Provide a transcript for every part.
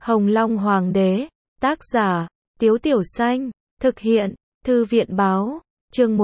Hồng Long Hoàng đế, tác giả, Tiếu Tiểu Xanh, thực hiện, Thư viện báo, chương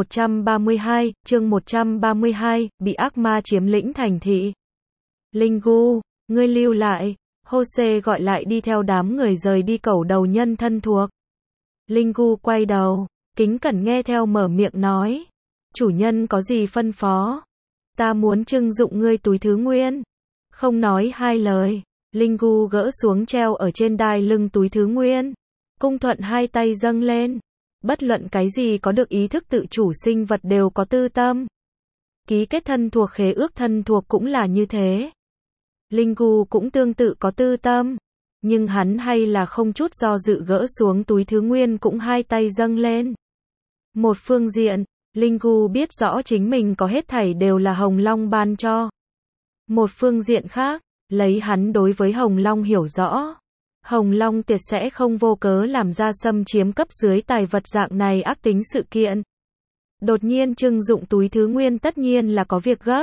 132, bị ác ma chiếm lĩnh thành thị. Linh Gu, ngươi lưu lại, Jose gọi lại đi theo đám người rời đi cẩu đầu nhân thân thuộc. Linh Gu quay đầu, kính cẩn nghe theo mở miệng nói. Chủ nhân có gì phân phó? Ta muốn trưng dụng ngươi túi thứ nguyên. Không nói hai lời, Linh Gu gỡ xuống treo ở trên đai lưng túi thứ nguyên. Cung thuận hai tay dâng lên. Bất luận cái gì có được ý thức tự chủ sinh vật đều có tư tâm. Ký kết thân thuộc khế ước thân thuộc cũng là như thế. Linh Gu cũng tương tự có tư tâm. Nhưng hắn hay là không chút do dự gỡ xuống túi thứ nguyên cũng hai tay dâng lên. Một phương diện, Linh Gu biết rõ chính mình có hết thảy đều là Hồng Long ban cho. Một phương diện khác, lấy hắn đối với Hồng Long hiểu rõ. Hồng Long tuyệt sẽ không vô cớ làm ra xâm chiếm cấp dưới tài vật dạng này ác tính sự kiện. Đột nhiên trưng dụng túi thứ nguyên tất nhiên là có việc gấp.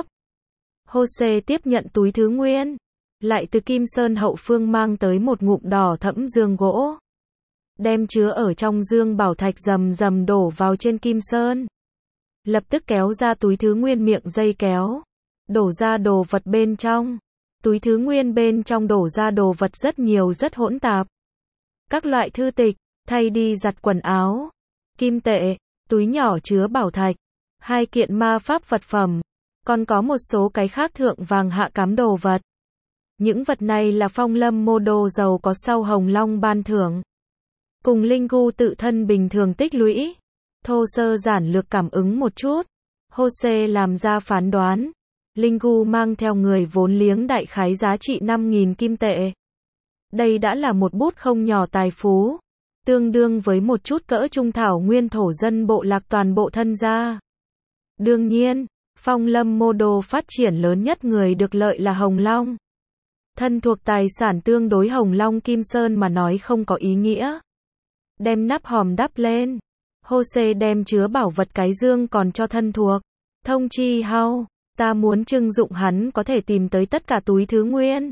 Jose tiếp nhận túi thứ nguyên. Lại từ Kim Sơn hậu phương mang tới một ngụm đỏ thẫm dương gỗ. Đem chứa ở trong dương bảo thạch rầm rầm đổ vào trên Kim Sơn. Lập tức kéo ra túi thứ nguyên miệng dây kéo. Đổ ra đồ vật bên trong. Túi thứ nguyên bên trong đổ ra đồ vật rất nhiều rất hỗn tạp. Các loại thư tịch, thay đi giặt quần áo, kim tệ, túi nhỏ chứa bảo thạch, 2 kiện ma pháp vật phẩm, còn có một số cái khác thượng vàng hạ cám đồ vật. Những vật này là Phong Lâm mô đồ giàu có sau Hồng Long ban thưởng. Cùng Linh Gu tự thân bình thường tích lũy. Thô sơ giản lược cảm ứng một chút. Jose làm ra phán đoán. Linh Gu mang theo người vốn liếng đại khái giá trị 5.000 kim tệ. Đây đã là một bút không nhỏ tài phú. Tương đương với một chút cỡ trung thảo nguyên thổ dân bộ lạc toàn bộ thân gia. Đương nhiên, Phong Lâm mô đồ phát triển lớn nhất người được lợi là Hồng Long. Thân thuộc tài sản tương đối Hồng Long Kim Sơn mà nói không có ý nghĩa. Đem nắp hòm đắp lên. Jose đem chứa bảo vật cái dương còn cho thân thuộc. Thông chi Hao, ta muốn trưng dụng hắn có thể tìm tới tất cả túi thứ nguyên.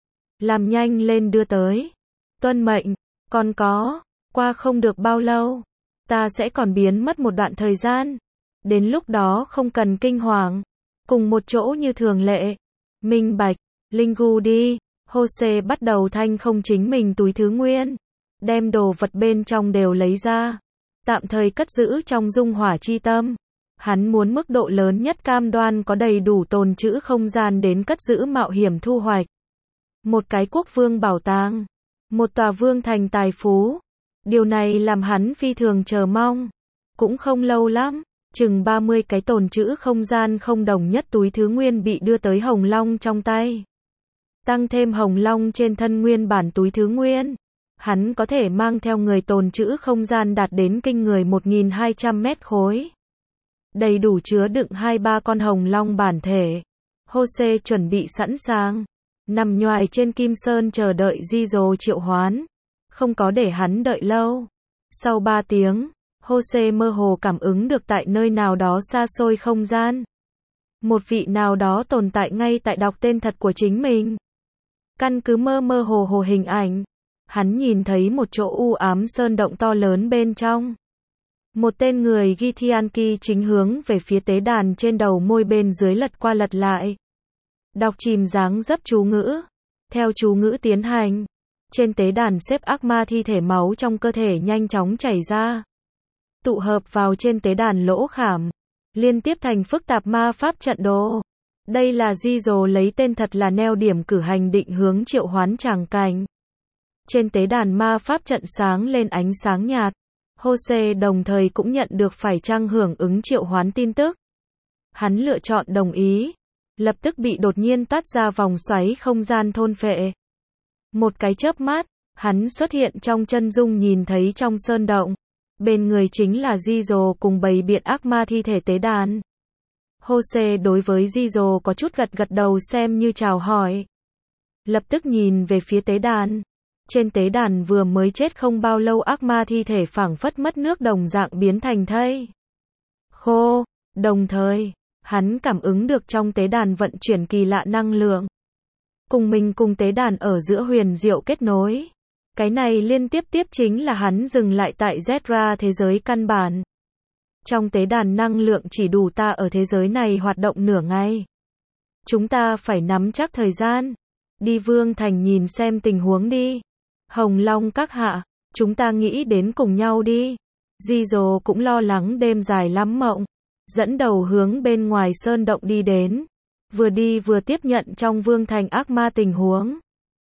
Làm nhanh lên đưa tới. Tuân mệnh, còn có, qua không được bao lâu. Ta sẽ còn biến mất một đoạn thời gian. Đến lúc đó không cần kinh hoàng. Cùng một chỗ như thường lệ. Minh bạch. Linh Gu đi. Jose bắt đầu thanh không chính mình túi thứ nguyên. Đem đồ vật bên trong đều lấy ra. Tạm thời cất giữ trong dung hỏa chi tâm. Hắn muốn mức độ lớn nhất cam đoan có đầy đủ tồn trữ không gian đến cất giữ mạo hiểm thu hoạch. Một cái quốc vương bảo tàng. Một tòa vương thành tài phú. Điều này làm hắn phi thường chờ mong. Cũng không lâu lắm. Chừng 30 cái tồn trữ không gian không đồng nhất túi thứ nguyên bị đưa tới Hồng Long trong tay. Tăng thêm Hồng Long trên thân nguyên bản túi thứ nguyên. Hắn có thể mang theo người tồn trữ không gian đạt đến kinh người 1.200 mét khối. Đầy đủ chứa đựng 2-3 con Hồng Long bản thể. Jose chuẩn bị sẵn sàng. Nằm nhoài trên Kim Sơn chờ đợi Gizo triệu hoán. Không có để hắn đợi lâu. Sau 3 tiếng, Jose mơ hồ cảm ứng được tại nơi nào đó xa xôi không gian. Một vị nào đó tồn tại ngay tại đọc tên thật của chính mình. Căn cứ mơ mơ hồ hồ hình ảnh. Hắn nhìn thấy một chỗ u ám sơn động to lớn bên trong. Một tên người Githyanki chính hướng về phía tế đàn trên đầu môi bên dưới lật qua lật lại. Đọc chìm dáng dấp chú ngữ. Theo chú ngữ tiến hành. Trên tế đàn xếp ác ma thi thể máu trong cơ thể nhanh chóng chảy ra. Tụ hợp vào trên tế đàn lỗ khảm. Liên tiếp thành phức tạp ma pháp trận đồ. Đây là Gizo lấy tên thật là neo điểm cử hành định hướng triệu hoán tràng cảnh. Trên tế đàn ma pháp trận sáng lên ánh sáng nhạt. Jose đồng thời cũng nhận được phải chăng hưởng ứng triệu hoán tin tức. Hắn lựa chọn đồng ý. Lập tức bị đột nhiên toát ra vòng xoáy không gian thôn phệ. Một cái chớp mắt, hắn xuất hiện trong chân dung nhìn thấy trong sơn động. Bên người chính là Gizo cùng bầy biện ác ma thi thể tế đàn. Jose đối với Gizo có chút gật gật đầu xem như chào hỏi. Lập tức nhìn về phía tế đàn. Trên tế đàn vừa mới chết không bao lâu ác ma thi thể phảng phất mất nước đồng dạng biến thành thây khô. Đồng thời, hắn cảm ứng được trong tế đàn vận chuyển kỳ lạ năng lượng. Cùng mình cùng tế đàn ở giữa huyền diệu kết nối. Cái này liên tiếp chính là hắn dừng lại tại Zra thế giới căn bản. Trong tế đàn năng lượng chỉ đủ ta ở thế giới này hoạt động nửa ngày. Chúng ta phải nắm chắc thời gian. Đi Vương Thành nhìn xem tình huống đi. Hồng Long các hạ, chúng ta nghĩ đến cùng nhau đi. Di Dồ cũng lo lắng đêm dài lắm mộng. Dẫn đầu hướng bên ngoài sơn động đi đến. Vừa đi vừa tiếp nhận trong Vương Thành ác ma tình huống.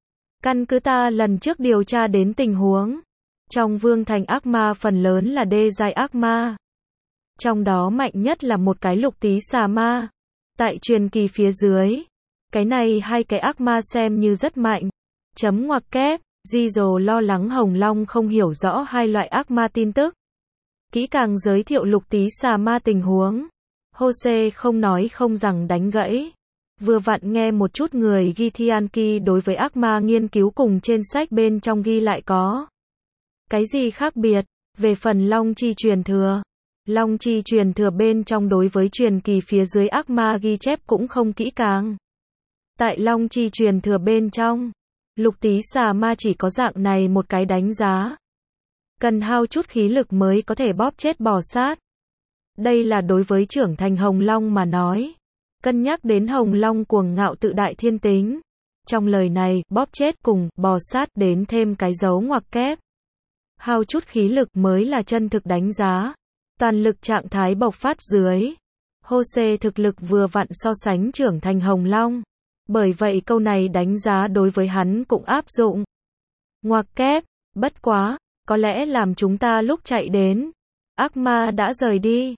Căn cứ ta lần trước điều tra đến tình huống. Trong Vương Thành ác ma phần lớn là đê giai ác ma. Trong đó mạnh nhất là một cái lục tí xà ma. Tại truyền kỳ phía dưới. Cái này hai cái ác ma xem như rất mạnh. Chấm ngoặc kép, Di Dồ lo lắng Hồng Long không hiểu rõ hai loại ác ma tin tức. Kỹ càng giới thiệu lục tí xà ma tình huống. Jose không nói không rằng đánh gãy. Vừa vặn nghe một chút người Githyanki đối với ác ma nghiên cứu cùng trên sách bên trong ghi lại có. Cái gì khác biệt, về phần Long Chi truyền thừa. Long Chi truyền thừa bên trong đối với truyền kỳ phía dưới ác ma ghi chép cũng không kỹ càng. Tại Long Chi truyền thừa bên trong, lục tí xà ma chỉ có dạng này một cái đánh giá. Cần hao chút khí lực mới có thể bóp chết bò sát. Đây là đối với trưởng thành Hồng Long mà nói. Cân nhắc đến Hồng Long cuồng ngạo tự đại thiên tính. Trong lời này, bóp chết cùng bò sát đến thêm cái dấu ngoặc kép. Hao chút khí lực mới là chân thực đánh giá. Toàn lực trạng thái bộc phát dưới. Jose thực lực vừa vặn so sánh trưởng thành Hồng Long. Bởi vậy câu này đánh giá đối với hắn cũng áp dụng. Ngoặc kép, bất quá, có lẽ làm chúng ta lúc chạy đến. Ác ma đã rời đi.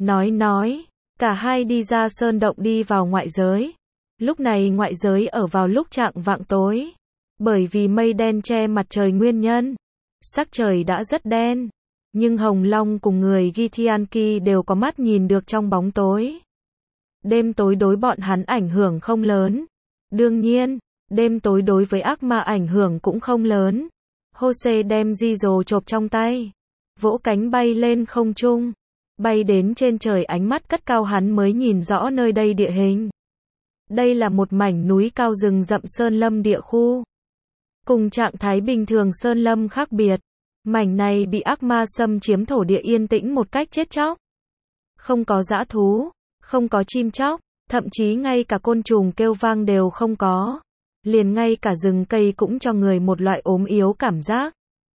Nói. Cả hai đi ra sơn động đi vào ngoại giới. Lúc này ngoại giới ở vào lúc chạng vạng tối. Bởi vì mây đen che mặt trời nguyên nhân. Sắc trời đã rất đen. Nhưng Hồng Long cùng người Githyanki đều có mắt nhìn được trong bóng tối. Đêm tối đối bọn hắn ảnh hưởng không lớn. Đương nhiên, đêm tối đối với ác ma ảnh hưởng cũng không lớn. Jose đem Di Dồ chộp trong tay. Vỗ cánh bay lên không trung. Bay đến trên trời ánh mắt cất cao hắn mới nhìn rõ nơi đây địa hình. Đây là một mảnh núi cao rừng rậm sơn lâm địa khu. Cùng trạng thái bình thường sơn lâm khác biệt. Mảnh này bị ác ma xâm chiếm thổ địa yên tĩnh một cách chết chóc. Không có dã thú, không có chim chóc, thậm chí ngay cả côn trùng kêu vang đều không có. Liền ngay cả rừng cây cũng cho người một loại ốm yếu cảm giác.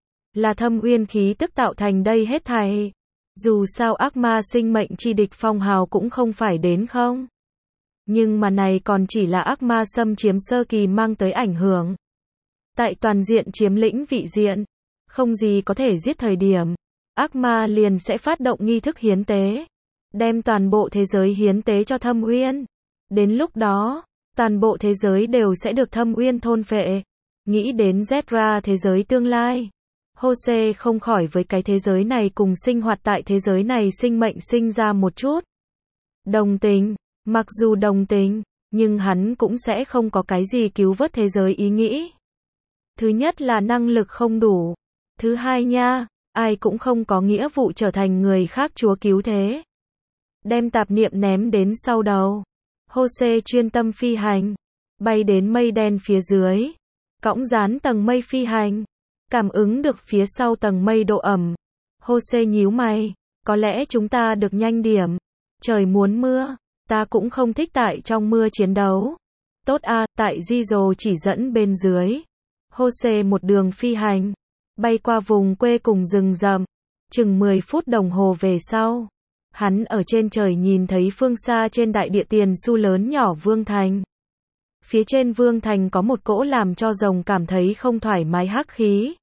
Là thâm uyên khí tức tạo thành đây hết thảy. Dù sao ác ma sinh mệnh chi địch phong hào cũng không phải đến không. Nhưng mà này còn chỉ là ác ma xâm chiếm sơ kỳ mang tới ảnh hưởng. Tại toàn diện chiếm lĩnh vị diện, không gì có thể giết thời điểm, ác ma liền sẽ phát động nghi thức hiến tế. Đem toàn bộ thế giới hiến tế cho thâm uyên. Đến lúc đó, toàn bộ thế giới đều sẽ được thâm uyên thôn phệ. Nghĩ đến Zra thế giới tương lai. Jose không khỏi với cái thế giới này cùng sinh hoạt tại thế giới này sinh mệnh sinh ra một chút đồng tình. Mặc dù đồng tình, nhưng hắn cũng sẽ không có cái gì cứu vớt thế giới ý nghĩ. Thứ nhất là năng lực không đủ. Thứ hai nha, ai cũng không có nghĩa vụ trở thành người khác chúa cứu thế. Đem tạp niệm ném đến sau đầu. Jose chuyên tâm phi hành. Bay đến mây đen phía dưới. Cõng dán tầng mây phi hành. Cảm ứng được phía sau tầng mây độ ẩm. Jose nhíu mày. Có lẽ chúng ta được nhanh điểm. Trời muốn mưa. Ta cũng không thích tại trong mưa chiến đấu. Tốt à, tại Di Dồ chỉ dẫn bên dưới. Jose một đường phi hành. Bay qua vùng quê cùng rừng rậm. Chừng 10 phút đồng hồ về sau. Hắn ở trên trời nhìn thấy phương xa trên đại địa tiền xu lớn nhỏ Vương Thành. Phía trên Vương Thành có một cỗ làm cho rồng cảm thấy không thoải mái hắc khí.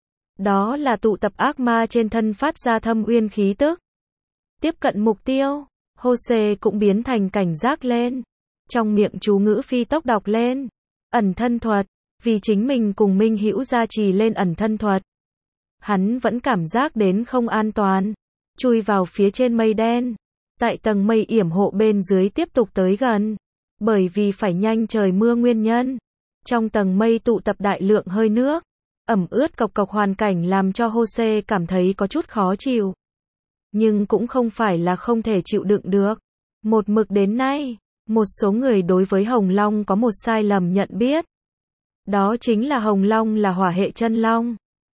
Đó là tụ tập ác ma trên thân phát ra thâm uyên khí tức. Tiếp cận mục tiêu, Jose cũng biến thành cảnh giác lên. Trong miệng chú ngữ phi tốc đọc lên. Ẩn thân thuật, vì chính mình cùng Minh Hữu gia trì lên ẩn thân thuật. Hắn vẫn cảm giác đến không an toàn. Chui vào phía trên mây đen. Tại tầng mây yểm hộ bên dưới tiếp tục tới gần. Bởi vì phải nhanh trời mưa nguyên nhân. Trong tầng mây tụ tập đại lượng hơi nước. Ẩm ướt cộc cộc hoàn cảnh làm cho Jose cảm thấy có chút khó chịu. Nhưng cũng không phải là không thể chịu đựng được. Một mực đến nay, một số người đối với Hồng Long có một sai lầm nhận biết. Đó chính là Hồng Long là hỏa hệ chân long.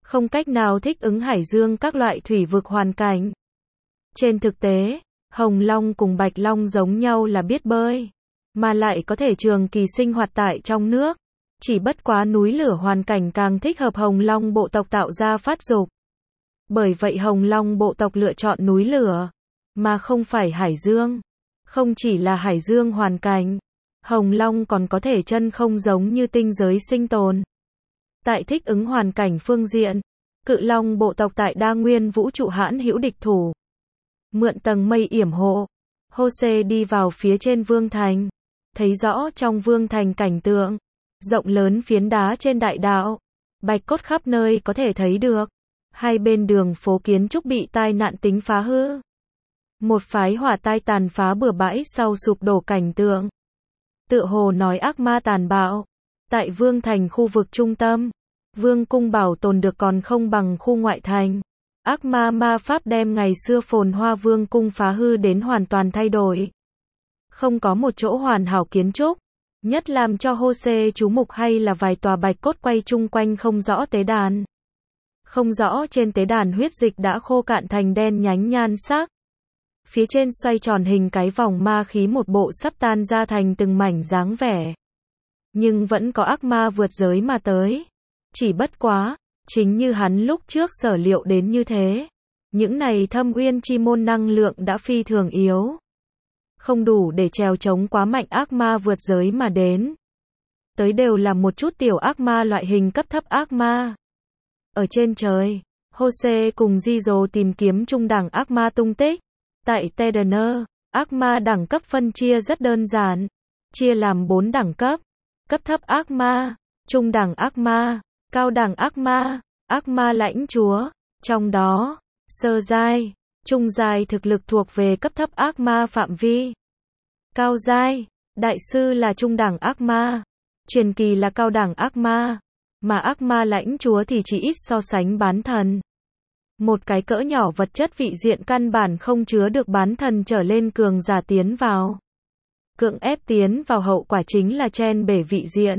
không cách nào thích ứng hải dương các loại thủy vực hoàn cảnh. Trên thực tế, Hồng Long cùng Bạch Long giống nhau là biết bơi, mà lại có thể trường kỳ sinh hoạt tại trong nước. Chỉ bất quá núi lửa hoàn cảnh càng thích hợp Hồng Long bộ tộc tạo ra phát dục. Bởi vậy Hồng Long bộ tộc lựa chọn núi lửa, mà không phải hải dương. Không chỉ là hải dương hoàn cảnh, Hồng Long còn có thể chân không giống như tinh giới sinh tồn. Tại thích ứng hoàn cảnh phương diện, Cự Long bộ tộc tại đa nguyên vũ trụ hãn hữu địch thủ. Mượn tầng mây yểm hộ, Jose đi vào phía trên vương thành, thấy rõ trong vương thành cảnh tượng, rộng lớn phiến đá trên đại đạo, bạch cốt khắp nơi có thể thấy được. Hai bên đường phố kiến trúc bị tai nạn tính phá hư. Một phái hỏa tai tàn phá bừa bãi sau sụp đổ cảnh tượng. Tựa hồ nói ác ma tàn bạo. Tại vương thành khu vực trung tâm, vương cung bảo tồn được còn không bằng khu ngoại thành. Ác ma ma pháp đem ngày xưa phồn hoa vương cung phá hư đến hoàn toàn thay đổi. Không có một chỗ hoàn hảo kiến trúc. Nhất làm cho Jose chú mục hay là vài tòa bạch cốt quay chung quanh không rõ tế đàn. Không rõ trên tế đàn huyết dịch đã khô cạn thành đen nhánh nhan sắc. Phía trên xoay tròn hình cái vòng ma khí một bộ sắp tan ra thành từng mảnh dáng vẻ. Nhưng vẫn có ác ma vượt giới mà tới. Chỉ bất quá, chính như hắn lúc trước sở liệu đến như thế. Những này thâm uyên chi môn năng lượng đã phi thường yếu. Không đủ để trèo chống quá mạnh ác ma vượt giới mà đến. Tới đều là một chút tiểu ác ma loại hình cấp thấp ác ma. Ở trên trời, Jose cùng Zizo tìm kiếm trung đẳng ác ma tung tích. Tại Tedener, ác ma đẳng cấp phân chia rất đơn giản. Chia làm 4 đẳng cấp. Cấp thấp ác ma, trung đẳng ác ma, cao đẳng ác ma lãnh chúa. Trong đó, sơ giai, trung giai thực lực thuộc về cấp thấp ác ma phạm vi. Cao giai, đại sư là trung đẳng ác ma. Truyền kỳ là cao đẳng ác ma. Mà ác ma lãnh chúa thì chỉ ít so sánh bán thần. Một cái cỡ nhỏ vật chất vị diện căn bản không chứa được bán thần trở lên cường giả tiến vào. Cưỡng ép tiến vào hậu quả chính là chen bể vị diện.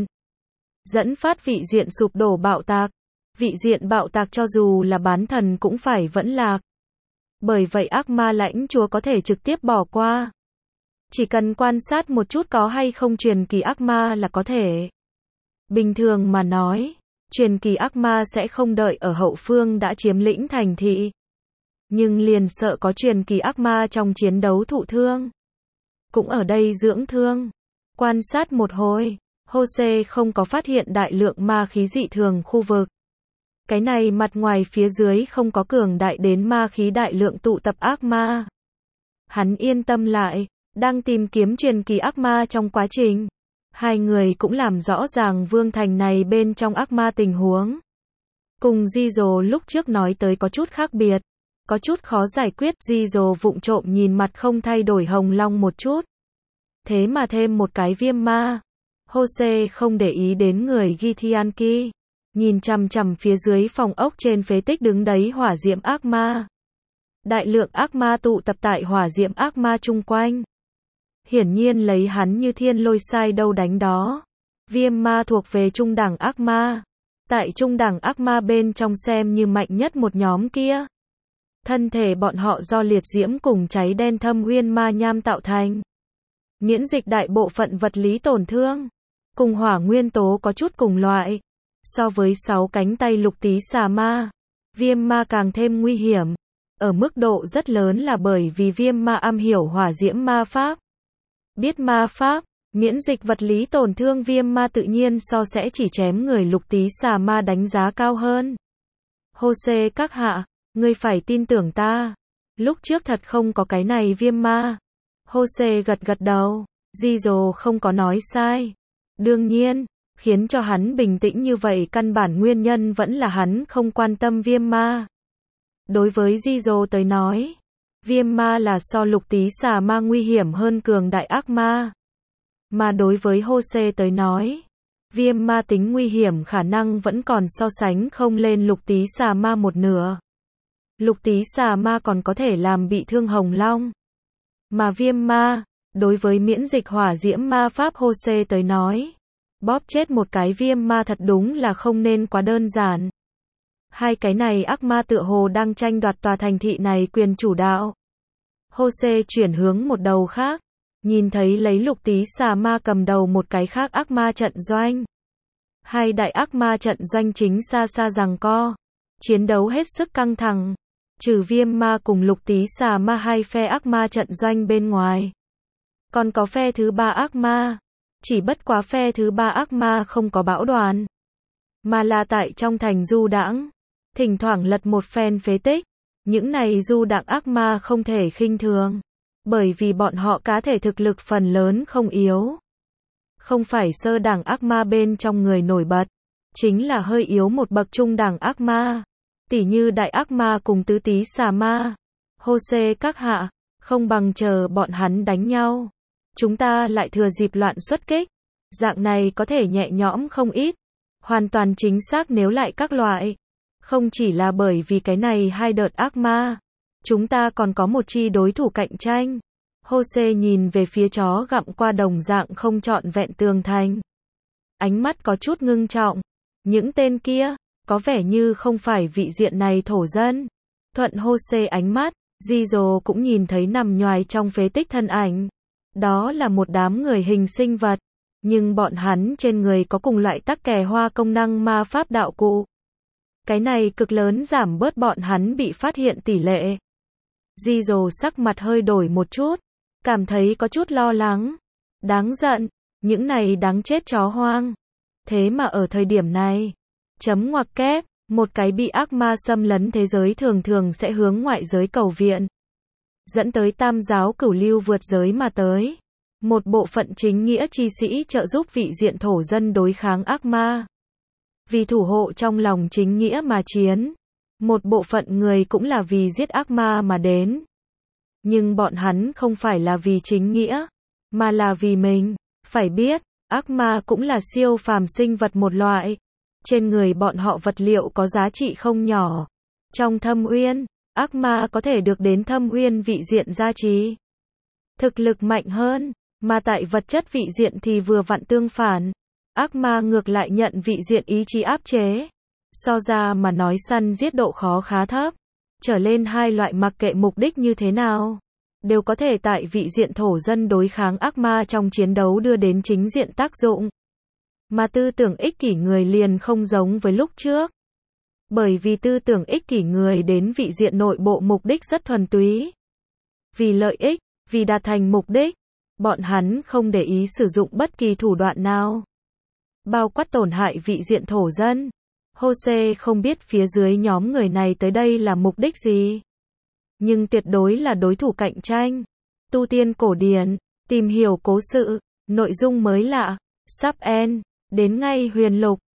Dẫn phát vị diện sụp đổ bạo tạc. Vị diện bạo tạc cho dù là bán thần cũng phải vẫn lạc. Bởi vậy ác ma lãnh chúa có thể trực tiếp bỏ qua. Chỉ cần quan sát một chút có hay không truyền kỳ ác ma là có thể. Bình thường mà nói, truyền kỳ ác ma sẽ không đợi ở hậu phương đã chiếm lĩnh thành thị. Nhưng liền sợ có truyền kỳ ác ma trong chiến đấu thụ thương. Cũng ở đây dưỡng thương. Quan sát một hồi, Jose không có phát hiện đại lượng ma khí dị thường khu vực. Cái này mặt ngoài phía dưới không có cường đại đến ma khí đại lượng tụ tập ác ma. Hắn yên tâm lại, đang tìm kiếm truyền kỳ ác ma trong quá trình. Hai người cũng làm rõ ràng vương thành này bên trong ác ma tình huống. Cùng Zizo lúc trước nói tới có chút khác biệt. Có chút khó giải quyết. Zizo vụng trộm nhìn mặt không thay đổi Hồng Long một chút. Thế mà thêm một cái viêm ma. Jose không để ý đến người Githyanki. Nhìn chằm chằm phía dưới phòng ốc trên phế tích đứng đấy hỏa diễm ác ma. Đại lượng ác ma tụ tập tại hỏa diễm ác ma chung quanh. Hiển nhiên lấy hắn như thiên lôi sai đâu đánh đó. Viêm ma thuộc về trung đẳng ác ma. Tại trung đẳng ác ma bên trong xem như mạnh nhất một nhóm kia. Thân thể bọn họ do liệt diễm cùng cháy đen thâm uyên ma nham tạo thành. Miễn dịch đại bộ phận vật lý tổn thương. Cùng hỏa nguyên tố có chút cùng loại. So với 6 cánh tay lục tí xà ma, viêm ma càng thêm nguy hiểm. Ở mức độ rất lớn là bởi vì viêm ma am hiểu hỏa diễm ma pháp. Biết ma pháp, miễn dịch vật lý tổn thương viêm ma tự nhiên so sẽ chỉ chém người lục tí xà ma đánh giá cao hơn. Jose các hạ, ngươi phải tin tưởng ta. Lúc trước thật không có cái này viêm ma. Jose gật gật đầu. Zizo không có nói sai. Đương nhiên, khiến cho hắn bình tĩnh như vậy căn bản nguyên nhân vẫn là hắn không quan tâm viêm ma. Đối với Zizo tới nói, viêm ma là so lục tí xà ma nguy hiểm hơn cường đại ác ma. Mà đối với Jose tới nói, viêm ma tính nguy hiểm khả năng vẫn còn so sánh không lên lục tí xà ma một nửa. Lục tí xà ma còn có thể làm bị thương Hồng Long. Mà viêm ma, đối với miễn dịch hỏa diễm ma pháp Jose tới nói, bóp chết một cái viêm ma thật đúng là không nên quá đơn giản. Hai cái này ác ma tựa hồ đang tranh đoạt tòa thành thị này quyền chủ đạo. Jose chuyển hướng một đầu khác, nhìn thấy lấy Lục Tí Xà Ma cầm đầu một cái khác ác ma trận doanh. Hai đại ác ma trận doanh chính xa xa giằng co, chiến đấu hết sức căng thẳng. Trừ Viêm Ma cùng Lục Tí Xà Ma hai phe ác ma trận doanh bên ngoài, còn có phe thứ ba ác ma. Chỉ bất quá phe thứ ba ác ma không có bão đoàn, mà là tại trong thành du đãng, thỉnh thoảng lật một phen phế tích. Những này du đãng ác ma không thể khinh thường, bởi vì bọn họ cá thể thực lực phần lớn không yếu. Không phải sơ đẳng ác ma bên trong người nổi bật, chính là hơi yếu một bậc trung đẳng ác ma. Tỉ như đại ác ma cùng tứ tí xà ma. Jose các hạ, không bằng chờ bọn hắn đánh nhau, chúng ta lại thừa dịp loạn xuất kích. Dạng này có thể nhẹ nhõm không ít. Hoàn toàn chính xác nếu lại các loại. Không chỉ là bởi vì cái này hai đợt ác ma, chúng ta còn có một chi đối thủ cạnh tranh. Jose nhìn về phía chó gặm qua đồng dạng không trọn vẹn tường thành. Ánh mắt có chút ngưng trọng. Những tên kia, có vẻ như không phải vị diện này thổ dân. Thuận Jose ánh mắt, Gizzo cũng nhìn thấy nằm nhoài trong phế tích thân ảnh. Đó là một đám người hình sinh vật, nhưng bọn hắn trên người có cùng loại tắc kè hoa công năng ma pháp đạo cụ. Cái này cực lớn giảm bớt bọn hắn bị phát hiện tỷ lệ. Gizzo sắc mặt hơi đổi một chút, cảm thấy có chút lo lắng. Đáng giận, những này đáng chết chó hoang. Thế mà ở thời điểm này, chấm ngoặc kép, một cái bị ác ma xâm lấn thế giới thường thường sẽ hướng ngoại giới cầu viện, dẫn tới tam giáo cửu lưu vượt giới mà tới. Một bộ phận chính nghĩa chi sĩ trợ giúp vị diện thổ dân đối kháng ác ma. Vì thủ hộ trong lòng chính nghĩa mà chiến. Một bộ phận người cũng là vì giết ác ma mà đến. Nhưng bọn hắn không phải là vì chính nghĩa, mà là vì mình. Phải biết, ác ma cũng là siêu phàm sinh vật một loại. Trên người bọn họ vật liệu có giá trị không nhỏ. Trong thâm uyên, ác ma có thể được đến thâm uyên vị diện gia trì, thực lực mạnh hơn, mà tại vật chất vị diện thì vừa vặn tương phản. Ác ma ngược lại nhận vị diện ý chí áp chế. So ra mà nói săn giết độ khó khá thấp. Trở lên hai loại mặc kệ mục đích như thế nào, đều có thể tại vị diện thổ dân đối kháng ác ma trong chiến đấu đưa đến chính diện tác dụng. Mà tư tưởng ích kỷ người liền không giống với lúc trước. Bởi vì tư tưởng ích kỷ người đến vị diện nội bộ mục đích rất thuần túy. Vì lợi ích, vì đạt thành mục đích, bọn hắn không để ý sử dụng bất kỳ thủ đoạn nào, bao quát tổn hại vị diện thổ dân. Jose không biết phía dưới nhóm người này tới đây là mục đích gì, nhưng tuyệt đối là đối thủ cạnh tranh. Tu tiên cổ điển, tìm hiểu cố sự, nội dung mới lạ, sub end, đến ngay huyền lục.